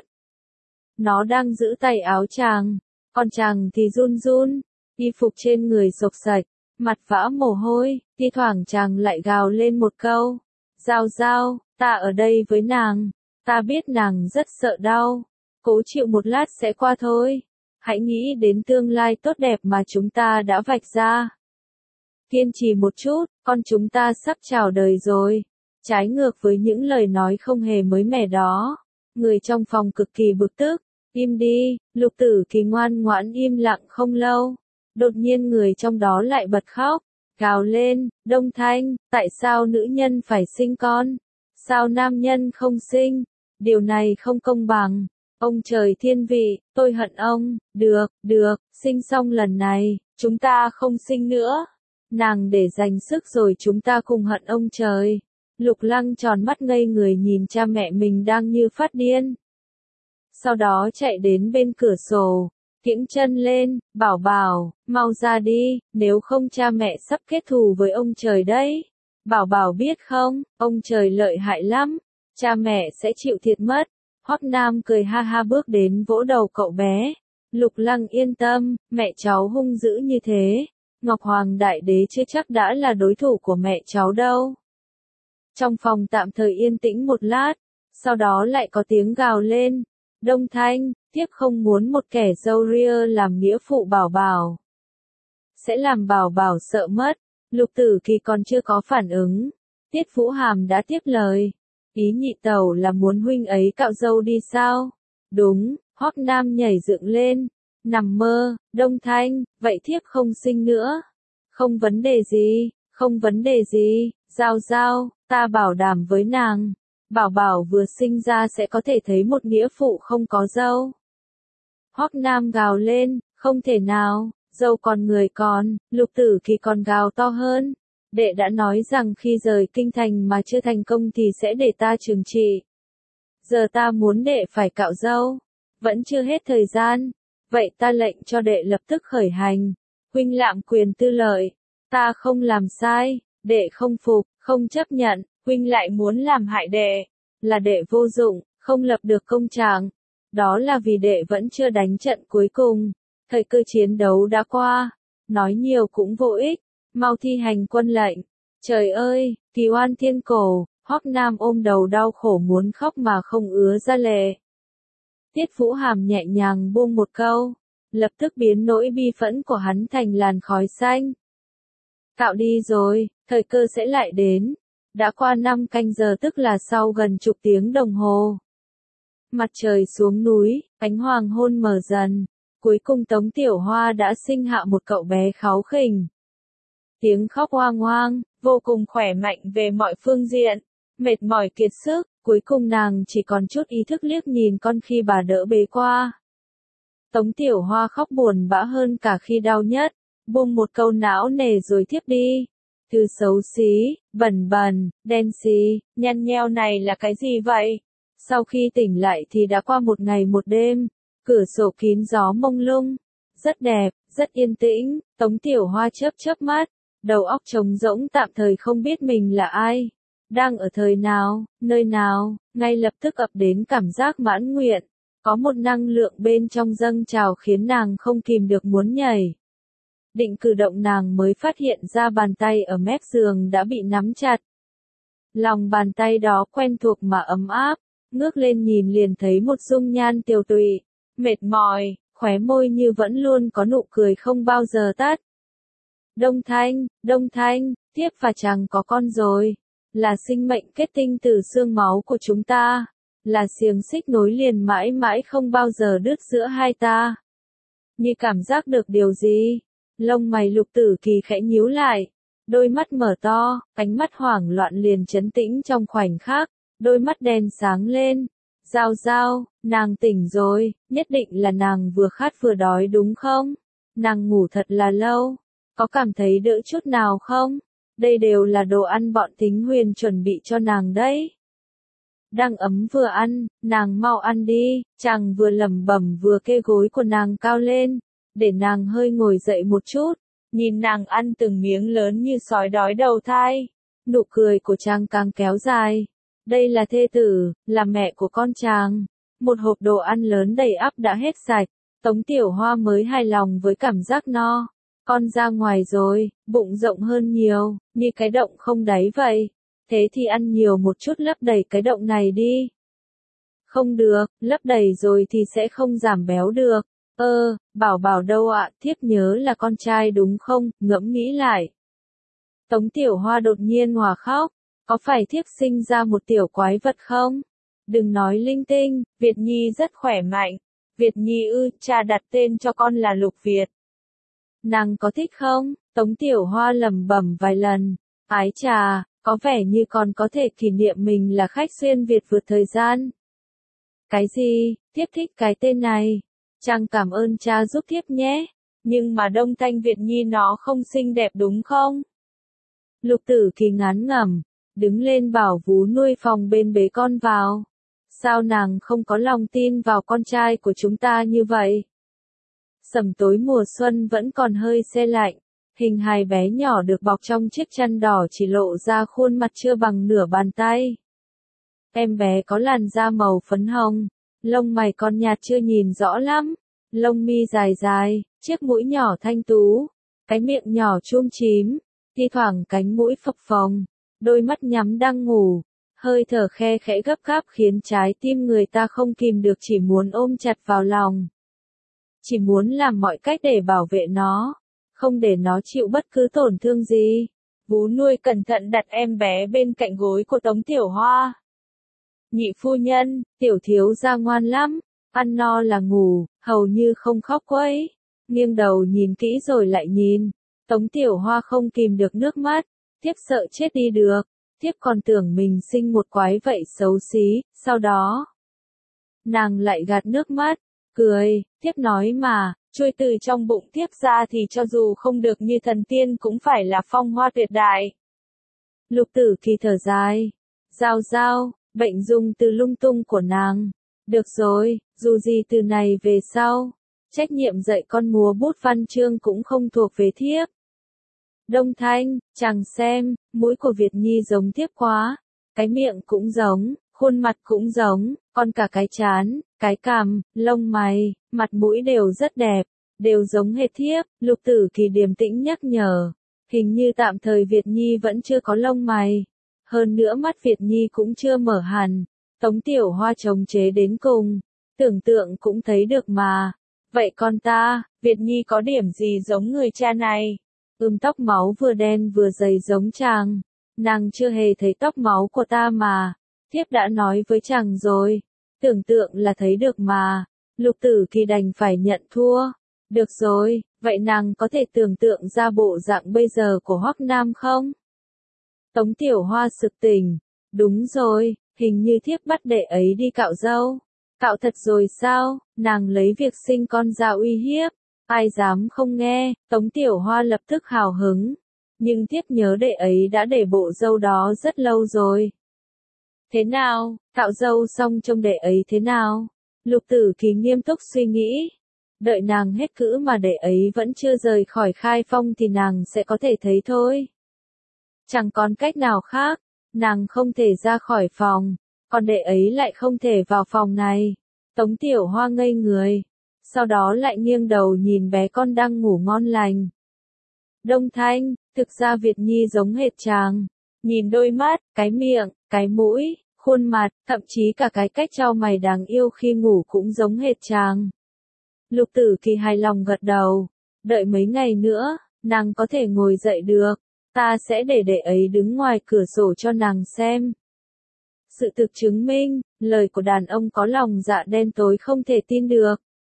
Nó đang giữ tay áo chàng, còn chàng thì run run, y phục trên người xộc xạch, mặt vã mồ hôi, thi thoảng chàng lại gào lên một câu. Giao Giao, ta ở đây với nàng, ta biết nàng rất sợ đau, cố chịu một lát sẽ qua thôi, hãy nghĩ đến tương lai tốt đẹp mà chúng ta đã vạch ra. Kiên trì một chút, con chúng ta sắp chào đời rồi. Trái ngược với những lời nói không hề mới mẻ đó, người trong phòng cực kỳ bực tức. Im đi, Lục Tử Kỳ ngoan ngoãn im lặng không lâu. Đột nhiên người trong đó lại bật khóc, gào lên, Đông Thanh, tại sao nữ nhân phải sinh con? Sao nam nhân không sinh? Điều này không công bằng. Ông trời thiên vị, tôi hận ông. Được, được, sinh xong lần này, chúng ta không sinh nữa. Nàng để dành sức rồi chúng ta cùng hận ông trời. Lục Lăng tròn mắt ngây người nhìn cha mẹ mình đang như phát điên. Sau đó chạy đến bên cửa sổ, kiễng chân lên, bảo bảo, mau ra đi, nếu không cha mẹ sắp kết thù với ông trời đấy. Bảo bảo biết không, ông trời lợi hại lắm, cha mẹ sẽ chịu thiệt mất. Hoắc Nam cười ha ha bước đến vỗ đầu cậu bé. Lục Lăng yên tâm, mẹ cháu hung dữ như thế, Ngọc Hoàng Đại Đế chưa chắc đã là đối thủ của mẹ cháu đâu. Trong phòng tạm thời yên tĩnh một lát, sau đó lại có tiếng gào lên. Đông Thanh, thiếp không muốn một kẻ râu ria làm nghĩa phụ Bảo Bảo. Sẽ làm Bảo Bảo sợ mất. Lục Tử Kỳ còn chưa có phản ứng. Tiết Vũ Hàm đã tiếp lời. Ý nhị tẩu là muốn huynh ấy cạo râu đi sao? Đúng, Hoắc Nam nhảy dựng lên. Nằm mơ, Đông Thanh, vậy thiếp không sinh nữa. Không vấn đề gì, không vấn đề gì, Giao Giao, ta bảo đảm với nàng. Bảo Bảo vừa sinh ra sẽ có thể thấy một nghĩa phụ không có râu. Hoắc Nam gào lên, không thể nào, dâu còn người còn. Lục Tử Kỳ còn gào to hơn. Đệ đã nói rằng khi rời kinh thành mà chưa thành công thì sẽ để ta trừng trị. Giờ ta muốn đệ phải cạo râu. Vẫn chưa hết thời gian. Vậy ta lệnh cho đệ lập tức khởi hành. Huynh lạm quyền tư lợi. Ta không làm sai. Đệ không phục, không chấp nhận. Huynh lại muốn làm hại đệ. Là đệ vô dụng, không lập được công trạng. Đó là vì đệ vẫn chưa đánh trận cuối cùng. Thời cơ chiến đấu đã qua. Nói nhiều cũng vô ích. Mau thi hành quân lệnh. Trời ơi, Kỳ Oan thiên cổ. Hoắc Nam ôm đầu đau khổ muốn khóc mà không ứa ra lệ. Tiết Vũ Hàm nhẹ nhàng buông một câu. Lập tức biến nỗi bi phẫn của hắn thành làn khói xanh. Cạo đi rồi, thời cơ sẽ lại đến. Đã qua năm canh giờ tức là sau gần chục tiếng đồng hồ. Mặt trời xuống núi, ánh hoàng hôn mờ dần. Cuối cùng Tống Tiểu Hoa đã sinh hạ một cậu bé kháu khỉnh. Tiếng khóc oang oang, vô cùng khỏe mạnh về mọi phương diện. Mệt mỏi kiệt sức, cuối cùng nàng chỉ còn chút ý thức liếc nhìn con khi bà đỡ bế qua. Tống Tiểu Hoa khóc buồn bã hơn cả khi đau nhất. Buông một câu não nề rồi thiếp đi. Thứ xấu xí, bẩn bẩn, đen xí, nhăn nheo này là cái gì vậy? Sau khi tỉnh lại thì đã qua một ngày một đêm. Cửa sổ kín gió mông lung. Rất đẹp, rất yên tĩnh. Tống Tiểu Hoa chớp chớp mắt. Đầu óc trống rỗng tạm thời không biết mình là ai. Đang ở thời nào, nơi nào, ngay lập tức ập đến cảm giác mãn nguyện. Có một năng lượng bên trong dâng trào khiến nàng không kìm được muốn nhảy. Định cử động nàng mới phát hiện ra bàn tay ở mép giường đã bị nắm chặt. Lòng bàn tay đó quen thuộc mà ấm áp, ngước lên nhìn liền thấy một dung nhan tiều tụy, mệt mỏi, khóe môi như vẫn luôn có nụ cười không bao giờ tắt. Đông Thanh, Đông Thanh, thiếp và chàng có con rồi, là sinh mệnh kết tinh từ xương máu của chúng ta, là xiềng xích nối liền mãi mãi không bao giờ đứt giữa hai ta. Như cảm giác được điều gì? Lông mày Lục Tử Kỳ khẽ nhíu lại, đôi mắt mở to, ánh mắt hoảng loạn liền trấn tĩnh trong khoảnh khắc, đôi mắt đen sáng lên. Giao Giao, nàng tỉnh rồi, nhất định là nàng vừa khát vừa đói đúng không? Nàng ngủ thật là lâu, có cảm thấy đỡ chút nào không? Đây đều là đồ ăn bọn Thính Huyền chuẩn bị cho nàng đấy. Đang ấm vừa ăn, nàng mau ăn đi, chàng vừa lẩm bẩm vừa kê gối của nàng cao lên, để nàng hơi ngồi dậy một chút, nhìn nàng ăn từng miếng lớn như sói đói đầu thai. Nụ cười của chàng càng kéo dài. Đây là thê tử, là mẹ của con chàng. Một hộp đồ ăn lớn đầy ắp đã hết sạch, Tống Tiểu Hoa mới hài lòng với cảm giác no. Con ra ngoài rồi, bụng rộng hơn nhiều, như cái động không đáy vậy. Thế thì ăn nhiều một chút lấp đầy cái động này đi. Không được, lấp đầy rồi thì sẽ không giảm béo được. Ơ, Bảo Bảo đâu ạ, thiếp nhớ là con trai đúng không, ngẫm nghĩ lại. Tống Tiểu Hoa đột nhiên hòa khóc, có phải thiếp sinh ra một tiểu quái vật không? Đừng nói linh tinh, Việt Nhi rất khỏe mạnh. Việt Nhi ư, cha đặt tên cho con là Lục Việt. Nàng có thích không? Tống Tiểu Hoa lẩm bẩm vài lần. Ái chà, có vẻ như còn có thể kỷ niệm mình là khách xuyên Việt vượt thời gian. Cái gì, thiếp thích cái tên này. Chàng cảm ơn cha giúp thiếp nhé. Nhưng mà Đông Thanh Việt Nhi nó không xinh đẹp đúng không? Lục Tử Kỳ ngán ngẩm, đứng lên bảo vú nuôi phòng bên bế con vào. Sao nàng không có lòng tin vào con trai của chúng ta như vậy? Sẩm tối mùa xuân vẫn còn hơi se lạnh, hình hài bé nhỏ được bọc trong chiếc chăn đỏ chỉ lộ ra khuôn mặt chưa bằng nửa bàn tay. Em bé có làn da màu phấn hồng, lông mày con nhạt chưa nhìn rõ lắm, lông mi dài dài, chiếc mũi nhỏ thanh tú, cái miệng nhỏ chúm chím, thi thoảng cánh mũi phập phồng, đôi mắt nhắm đang ngủ, hơi thở khe khẽ gấp gáp khiến trái tim người ta không kìm được chỉ muốn ôm chặt vào lòng. Chỉ muốn làm mọi cách để bảo vệ nó, không để nó chịu bất cứ tổn thương gì. Vú nuôi cẩn thận đặt em bé bên cạnh gối của Tống Tiểu Hoa. Nhị phu nhân, tiểu thiếu gia ngoan lắm, ăn no là ngủ, hầu như không khóc quấy. Nghiêng đầu nhìn kỹ rồi lại nhìn, Tống Tiểu Hoa không kìm được nước mắt, tiếp sợ chết đi được, tiếp còn tưởng mình sinh một quái vậy xấu xí, sau đó nàng lại gạt nước mắt, cười, tiếp nói mà, trôi từ trong bụng tiếp ra thì cho dù không được như thần tiên cũng phải là phong hoa tuyệt đại. Lục Tử Kỳ thở dài, giao giao, bệnh dùng từ lung tung của nàng. Được rồi, dù gì từ này về sau, trách nhiệm dạy con múa bút văn chương cũng không thuộc về thiếp. Đông Thanh, chàng xem, mũi của Việt Nhi giống thiếp quá, cái miệng cũng giống, khuôn mặt cũng giống, còn cả cái trán, cái cằm, lông mày, mặt mũi đều rất đẹp, đều giống hệt thiếp. Lục Tử Kỳ điềm tĩnh nhắc nhở, hình như tạm thời Việt Nhi vẫn chưa có lông mày, hơn nữa mắt Việt Nhi cũng chưa mở hẳn. Tống Tiểu Hoa chống chế đến cùng, tưởng tượng cũng thấy được mà. Vậy con ta, Việt Nhi có điểm gì giống người cha này? Ưm tóc máu vừa đen vừa dày giống chàng. Nàng chưa hề thấy tóc máu của ta mà. Thiếp đã nói với chàng rồi. Tưởng tượng là thấy được mà. Lục Tử Kỳ đành phải nhận thua. Được rồi, vậy nàng có thể tưởng tượng ra bộ dạng bây giờ của Hoắc Nam không? Tống Tiểu Hoa sực tỉnh. Đúng rồi, hình như thiếp bắt đệ ấy đi cạo râu. Cạo thật rồi sao? Nàng lấy việc sinh con ra uy hiếp. Ai dám không nghe? Tống Tiểu Hoa lập tức hào hứng. Nhưng thiếp nhớ đệ ấy đã để bộ râu đó rất lâu rồi. Thế nào? Cạo râu xong trông đệ ấy thế nào? Lục Tử Kỳ nghiêm túc suy nghĩ. Đợi nàng hết cữ mà đệ ấy vẫn chưa rời khỏi Khai Phong thì nàng sẽ có thể thấy thôi. Chẳng còn cách nào khác. Nàng không thể ra khỏi phòng, còn đệ ấy lại không thể vào phòng này. Tống Tiểu Hoa ngây người, sau đó lại nghiêng đầu nhìn bé con đang ngủ ngon lành. Đông Thanh, thực ra Việt Nhi giống hệt chàng. Nhìn đôi mắt, cái miệng, cái mũi, khuôn mặt, thậm chí cả cái cách trao mày đáng yêu khi ngủ cũng giống hệt chàng. Lục Tử Kỳ hài lòng gật đầu. Đợi mấy ngày nữa, nàng có thể ngồi dậy được. Ta sẽ để đệ ấy đứng ngoài cửa sổ cho nàng xem. Sự thực chứng minh, lời của đàn ông có lòng dạ đen tối không thể tin được.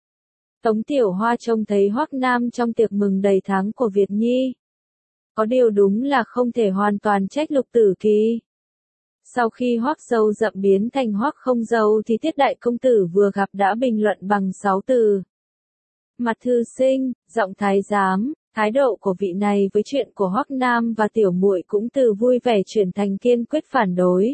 Tống Tiểu Hoa trông thấy Hoắc Nam trong tiệc mừng đầy tháng của Việt Nhi. Có điều đúng là không thể hoàn toàn trách Lục Tử Kỳ. Sau khi Hoắc Dâu Dậm biến thành Hoắc Không Dâu thì Tiết Đại Công Tử vừa gặp đã bình luận bằng sáu từ. Mặt thư sinh, giọng thái giám. Thái độ của vị này với chuyện của Hoắc Nam và tiểu muội cũng từ vui vẻ chuyển thành kiên quyết phản đối.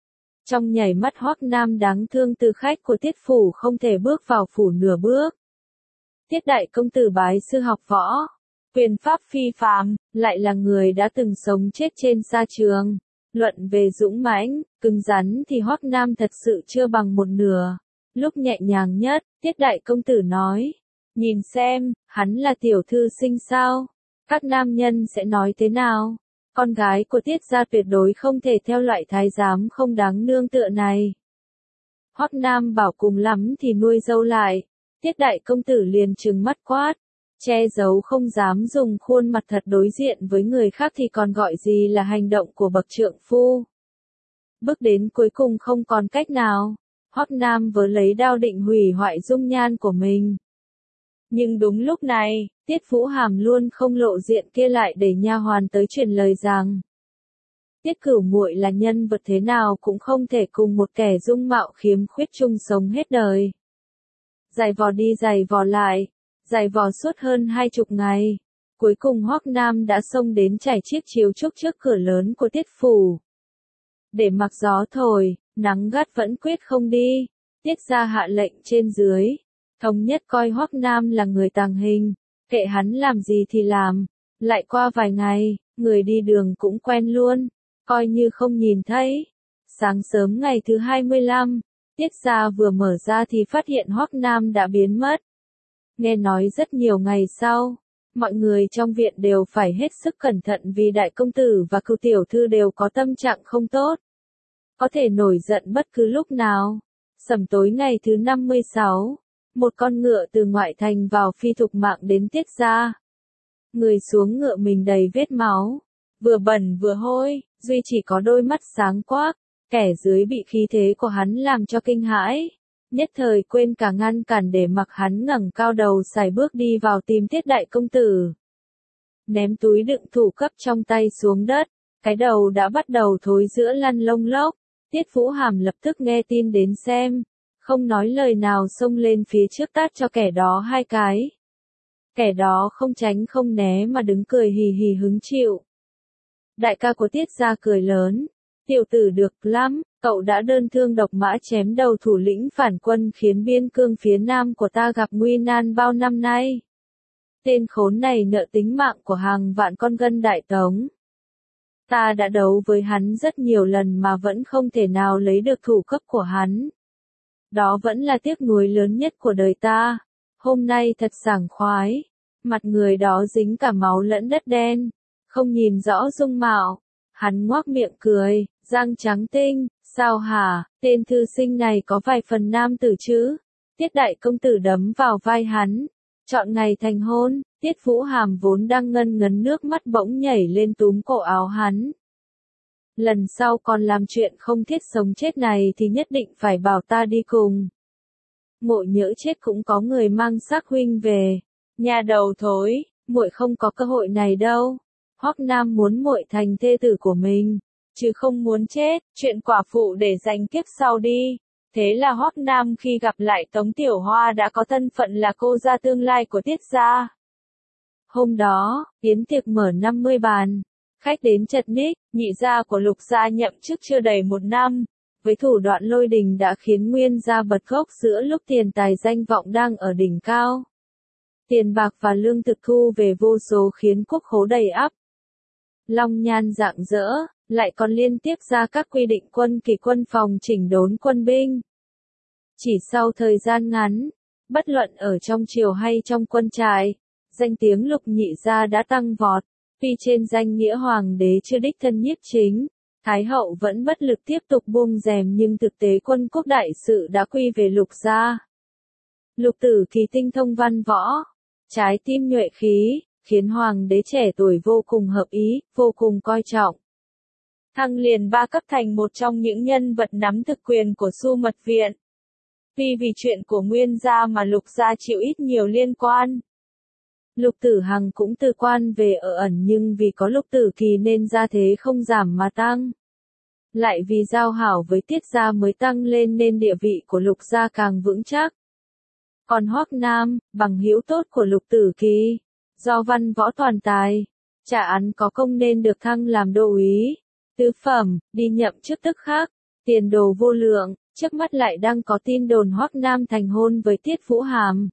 Trong nhảy mắt Hoắc Nam đáng thương từ khách của Tiết phủ không thể bước vào phủ nửa bước. Tiết Đại Công Tử bái sư học võ, quyền pháp phi phàm, lại là người đã từng sống chết trên sa trường. Luận về dũng mãnh, cứng rắn thì Hoắc Nam thật sự chưa bằng một nửa. Lúc nhẹ nhàng nhất, Tiết Đại Công Tử nói. Nhìn xem, hắn là tiểu thư sinh sao? Các nam nhân sẽ nói thế nào? Con gái của Tiết gia tuyệt đối không thể theo loại thái giám không đáng nương tựa này. Hoắc Nam bảo cùng lắm thì nuôi dâu lại. Tiết Đại Công Tử liền trừng mắt quát. Che giấu không dám dùng khuôn mặt thật đối diện với người khác thì còn gọi gì là hành động của bậc trượng phu. Bước đến cuối cùng không còn cách nào. Hoắc Nam vớ lấy đao định hủy hoại dung nhan của mình. Nhưng đúng lúc này, Tiết Vũ Hàm luôn không lộ diện kia lại để nha hoàn tới truyền lời rằng Tiết Cửu muội là nhân vật thế nào cũng không thể cùng một kẻ dung mạo khiếm khuyết chung sống hết đời. Giày vò đi giày vò lại, giày vò suốt hơn hai chục ngày, cuối cùng Hoắc Nam đã xông đến trải chiếc chiếu trúc trước cửa lớn của Tiết phủ. Để mặc gió thổi, nắng gắt vẫn quyết không đi, Tiết gia hạ lệnh trên dưới. Thống nhất coi Hoắc Nam là người tàng hình, kệ hắn làm gì thì làm. Lại qua vài ngày, người đi đường cũng quen luôn, coi như không nhìn thấy. Sáng sớm ngày thứ hai mươi lăm, Tiết gia vừa mở ra thì phát hiện Hoắc Nam đã biến mất. Nghe nói rất nhiều ngày sau, mọi người trong viện đều phải hết sức cẩn thận vì đại công tử và cưu tiểu thư đều có tâm trạng không tốt. Có thể nổi giận bất cứ lúc nào. Sẩm tối ngày thứ năm mươi sáu, một con ngựa từ ngoại thành vào phi thục mạng đến Tiết gia. Người xuống ngựa mình đầy vết máu, vừa bẩn vừa hôi, duy chỉ có đôi mắt sáng quắc, kẻ dưới bị khí thế của hắn làm cho kinh hãi, nhất thời quên cả ngăn cản để mặc hắn ngẩng cao đầu sải bước đi vào tìm Tiết đại công tử. Ném túi đựng thủ cấp trong tay xuống đất, cái đầu đã bắt đầu thối giữa lăn lông lốc. Tiết Vũ Hàm lập tức nghe tin đến xem, không nói lời nào xông lên phía trước tát cho kẻ đó hai cái. Kẻ đó không tránh không né mà đứng cười hì hì hứng chịu. Đại ca của Tiết gia cười lớn, tiểu tử được lắm, cậu đã đơn thương độc mã chém đầu thủ lĩnh phản quân khiến biên cương phía nam của ta gặp nguy nan bao năm nay. Tên khốn này nợ tính mạng của hàng vạn con gân Đại Tống. Ta đã đấu với hắn rất nhiều lần mà vẫn không thể nào lấy được thủ cấp của hắn. Đó vẫn là tiếc nuối lớn nhất của đời ta. Hôm nay thật sảng khoái. Mặt người đó dính cả máu lẫn đất đen. Không nhìn rõ dung mạo. Hắn ngoác miệng cười, răng trắng tinh. Sao hả, tên thư sinh này có vài phần nam tử chứ? Tiết đại công tử đấm vào vai hắn. Chọn ngày thành hôn. Tiết Vũ Hàm vốn đang ngân ngấn nước mắt bỗng nhảy lên túm cổ áo hắn. Lần sau còn làm chuyện không thiết sống chết này thì nhất định phải bảo ta đi cùng. Muội nhỡ chết cũng có người mang xác huynh về. Nhà đầu thối, muội không có cơ hội này đâu. Hoắc Nam muốn muội thành thê tử của mình, chứ không muốn chết, chuyện quả phụ để dành kiếp sau đi. Thế là Hoắc Nam khi gặp lại Tống Tiểu Hoa đã có thân phận là cô gia tương lai của Tiết gia. Hôm đó, yến tiệc mở năm mươi bàn, khách đến chật ních, nhị gia của Lục gia nhậm chức chưa đầy một năm, với thủ đoạn lôi đình đã khiến Nguyên gia bật gốc giữa lúc tiền tài danh vọng đang ở đỉnh cao. Tiền bạc và lương thực thu về vô số khiến quốc khố đầy ắp. Long nhan rạng rỡ, lại còn liên tiếp ra các quy định quân kỳ quân phòng chỉnh đốn quân binh. Chỉ sau thời gian ngắn, bất luận ở trong triều hay trong quân trại, danh tiếng Lục nhị gia đã tăng vọt. Tuy trên danh nghĩa hoàng đế chưa đích thân nhiếp chính, Thái hậu vẫn bất lực tiếp tục buông rèm nhưng thực tế quân quốc đại sự đã quy về Lục gia. Lục Tử Kỳ tinh thông văn võ, trái tim nhuệ khí, khiến hoàng đế trẻ tuổi vô cùng hợp ý, vô cùng coi trọng. Thăng liền ba cấp thành một trong những nhân vật nắm thực quyền của Xu Mật Viện. Tuy vì chuyện của Nguyên gia mà Lục gia chịu ít nhiều liên quan. Lục Tử Hằng cũng từ quan về ở ẩn nhưng vì có Lục Tử Kỳ nên gia thế không giảm mà tăng. Lại vì giao hảo với Tiết gia mới tăng lên nên địa vị của Lục gia càng vững chắc. Còn Hoắc Nam, bằng hữu tốt của Lục Tử Kỳ, do văn võ toàn tài, trả án có công nên được thăng làm đô úy, tứ phẩm, đi nhậm chức tức khác, tiền đồ vô lượng, trước mắt lại đang có tin đồn Hoắc Nam thành hôn với Tiết Vũ Hàm.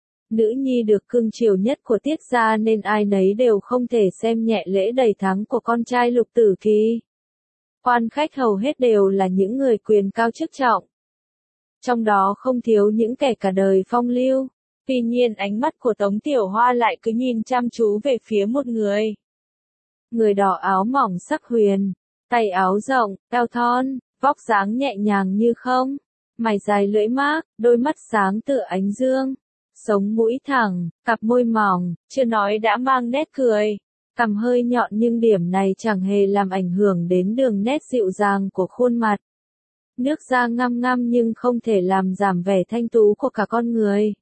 Nữ nhi được cưng chiều nhất của Tiết gia nên ai nấy đều không thể xem nhẹ lễ đầy thắng của con trai Lục Tử Kỳ. Quan khách hầu hết đều là những người quyền cao chức trọng. Trong đó không thiếu những kẻ cả đời phong lưu. Tuy nhiên ánh mắt của Tống Tiểu Hoa lại cứ nhìn chăm chú về phía một người. Người đỏ áo mỏng sắc huyền, tay áo rộng, eo thon, vóc dáng nhẹ nhàng như không, mày dài lưỡi mác, đôi mắt sáng tựa ánh dương, sống mũi thẳng, cặp môi mỏng, chưa nói đã mang nét cười, cằm hơi nhọn nhưng điểm này chẳng hề làm ảnh hưởng đến đường nét dịu dàng của khuôn mặt. Nước da ngăm ngăm nhưng không thể làm giảm vẻ thanh tú của cả con người.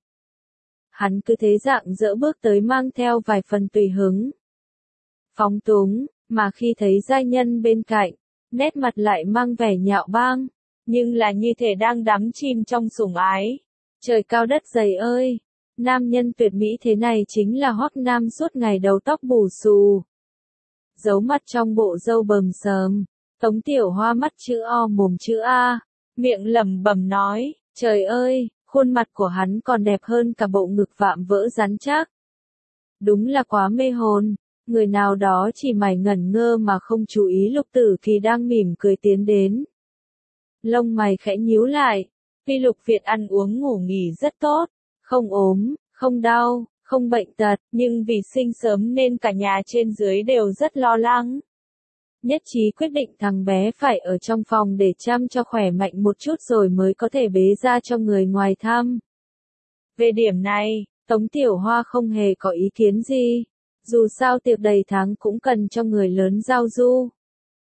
Hắn cứ thế dạng dỡ bước tới mang theo vài phần tùy hứng. Phóng túng, mà khi thấy giai nhân bên cạnh, nét mặt lại mang vẻ nhạo báng, nhưng là như thể đang đắm chìm trong sủng ái. Trời cao đất dày ơi, nam nhân tuyệt mỹ thế này chính là Hoắc Nam suốt ngày đầu tóc bù xù. Giấu mặt trong bộ râu bờm sờm, Tống Tiểu Hoa mắt chữ O mồm chữ A, miệng lẩm bẩm nói, trời ơi, khuôn mặt của hắn còn đẹp hơn cả bộ ngực vạm vỡ rắn chắc. Đúng là quá mê hồn, người nào đó chỉ mải ngẩn ngơ mà không chú ý Lục Tử Kỳ đang mỉm cười tiến đến. Lông mày khẽ nhíu lại, tuy Lục Việt ăn uống ngủ nghỉ rất tốt, không ốm, không đau, không bệnh tật, nhưng vì sinh sớm nên cả nhà trên dưới đều rất lo lắng. Nhất trí quyết định thằng bé phải ở trong phòng để chăm cho khỏe mạnh một chút rồi mới có thể bế ra cho người ngoài thăm. Về điểm này, Tống Tiểu Hoa không hề có ý kiến gì. Dù sao tiệc đầy tháng cũng cần cho người lớn giao du.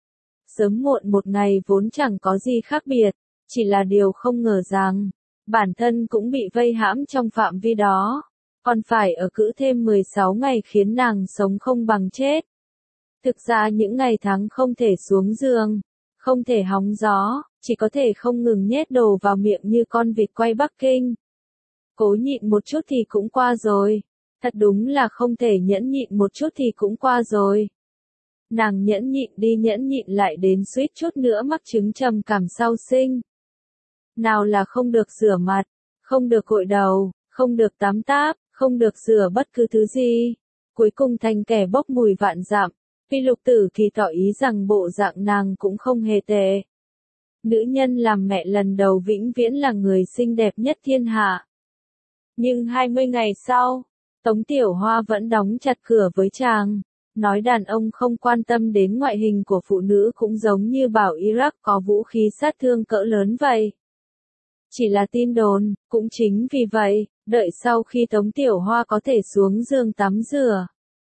Sớm muộn một ngày vốn chẳng có gì khác biệt, chỉ là điều không ngờ rằng, bản thân cũng bị vây hãm trong phạm vi đó, còn phải ở cữ thêm mười sáu ngày khiến nàng sống không bằng chết. Thực ra những ngày tháng không thể xuống giường, không thể hóng gió, chỉ có thể không ngừng nhét đồ vào miệng như con vịt quay Bắc Kinh. Cố nhịn một chút thì cũng qua rồi. Thật đúng là không thể nhẫn nhịn một chút thì cũng qua rồi. Nàng nhẫn nhịn đi nhẫn nhịn lại đến suýt chút nữa mắc chứng trầm cảm sau sinh. Nào là không được rửa mặt, không được gội đầu, không được tắm táp, không được rửa bất cứ thứ gì. Cuối cùng thành kẻ bốc mùi vạn dặm. Vì Lục Tử Kỳ tỏ ý rằng bộ dạng nàng cũng không hề tệ. Nữ nhân làm mẹ lần đầu vĩnh viễn là người xinh đẹp nhất thiên hạ. Nhưng hai mươi ngày sau, Tống Tiểu Hoa vẫn đóng chặt cửa với chàng, nói đàn ông không quan tâm đến ngoại hình của phụ nữ cũng giống như bảo Iraq có vũ khí sát thương cỡ lớn vậy. Chỉ là tin đồn, cũng chính vì vậy, đợi sau khi Tống Tiểu Hoa có thể xuống giường tắm rửa,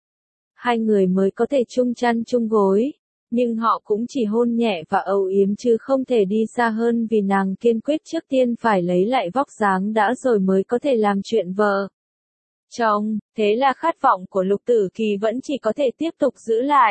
hai người mới có thể chung chăn chung gối, nhưng họ cũng chỉ hôn nhẹ và âu yếm chứ không thể đi xa hơn vì nàng kiên quyết trước tiên phải lấy lại vóc dáng đã rồi mới có thể làm chuyện vợ chồng, thế là khát vọng của Lục Tử Kỳ vẫn chỉ có thể tiếp tục giữ lại.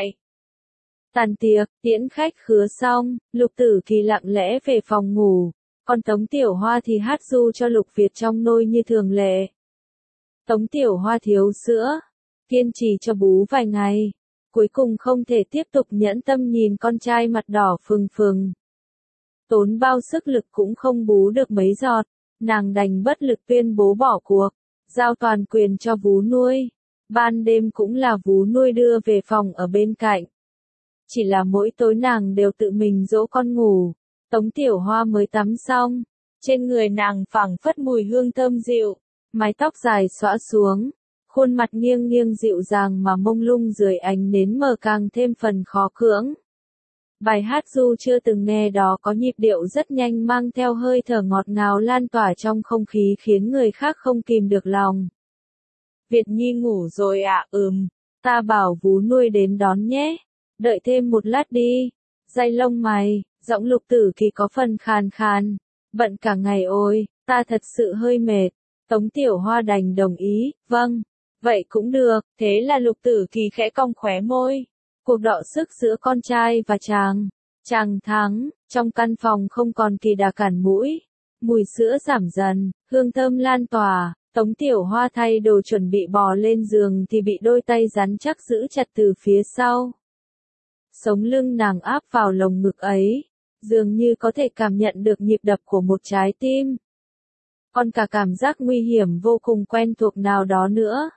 Tàn tiệc, tiễn khách khứa xong, Lục Tử Kỳ lặng lẽ về phòng ngủ, còn Tống Tiểu Hoa thì hát ru cho Lục Việt trong nôi như thường lệ. Tống Tiểu Hoa thiếu sữa, kiên trì cho bú vài ngày, cuối cùng không thể tiếp tục nhẫn tâm nhìn con trai mặt đỏ phừng phừng. Tốn bao sức lực cũng không bú được mấy giọt, nàng đành bất lực tuyên bố bỏ cuộc, giao toàn quyền cho vú nuôi. Ban đêm cũng là vú nuôi đưa về phòng ở bên cạnh. Chỉ là mỗi tối nàng đều tự mình dỗ con ngủ. Tống Tiểu Hoa mới tắm xong, trên người nàng phảng phất mùi hương thơm dịu, mái tóc dài xõa xuống, khuôn mặt nghiêng nghiêng dịu dàng mà mông lung dưới ánh nến mờ càng thêm phần khó cưỡng. Bài hát ru chưa từng nghe đó có nhịp điệu rất nhanh mang theo hơi thở ngọt ngào lan tỏa trong không khí khiến người khác không kìm được lòng. Việt Nhi ngủ rồi ạ, à? Ừm, ta bảo vú nuôi đến đón nhé. Đợi thêm một lát đi. Day lông mày, giọng Lục Tử Kỳ có phần khàn khàn. Bận cả ngày ôi, ta thật sự hơi mệt. Tống Tiểu Hoa đành đồng ý, vâng, vậy cũng được. Thế là Lục Tử Kỳ khẽ cong khóe môi. Cuộc đọ sức giữa con trai và chàng. Chàng thắng, trong căn phòng không còn kỳ đà cản mũi. Mùi sữa giảm dần, hương thơm lan tỏa. Tống Tiểu Hoa thay đồ chuẩn bị bò lên giường thì bị đôi tay rắn chắc giữ chặt từ phía sau. Sống lưng nàng áp vào lồng ngực ấy, dường như có thể cảm nhận được nhịp đập của một trái tim. Còn cả cảm giác nguy hiểm vô cùng quen thuộc nào đó nữa.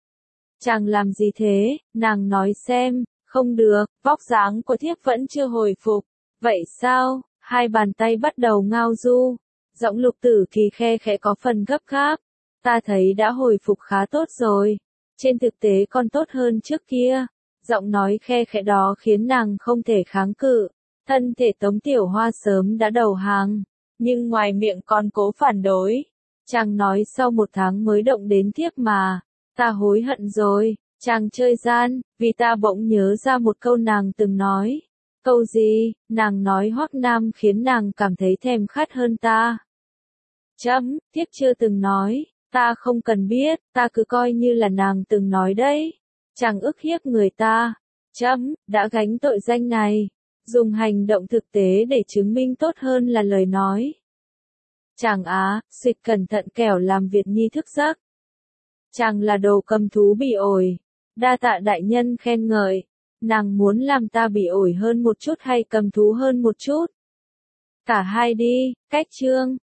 Chàng làm gì thế, nàng nói xem, không được, vóc dáng của thiếp vẫn chưa hồi phục. Vậy sao, hai bàn tay bắt đầu ngao du, giọng Lục Tử Kỳ khe khẽ có phần gấp gáp. Ta thấy đã hồi phục khá tốt rồi. Trên thực tế còn tốt hơn trước kia. Giọng nói khe khẽ đó khiến nàng không thể kháng cự. Thân thể Tống Tiểu Hoa sớm đã đầu hàng. Nhưng ngoài miệng còn cố phản đối. Chàng nói sau một tháng mới động đến thiếp mà. Ta hối hận rồi. Chàng chơi gian. Vì ta bỗng nhớ ra một câu nàng từng nói. Câu gì? Nàng nói Hoắc Nam khiến nàng cảm thấy thèm khát hơn ta. Chấm, thiếp chưa từng nói. Ta không cần biết, ta cứ coi như là nàng từng nói đấy. Chàng ức hiếp người ta. Chấm, đã gánh tội danh này. Dùng hành động thực tế để chứng minh tốt hơn là lời nói. Chàng á, xịt cẩn thận kẻo làm Việt Nhi thức giấc. Chàng là đồ cầm thú bị ổi. Đa tạ đại nhân khen ngợi. Nàng muốn làm ta bị ổi hơn một chút hay cầm thú hơn một chút? Cả hai đi, cách chương.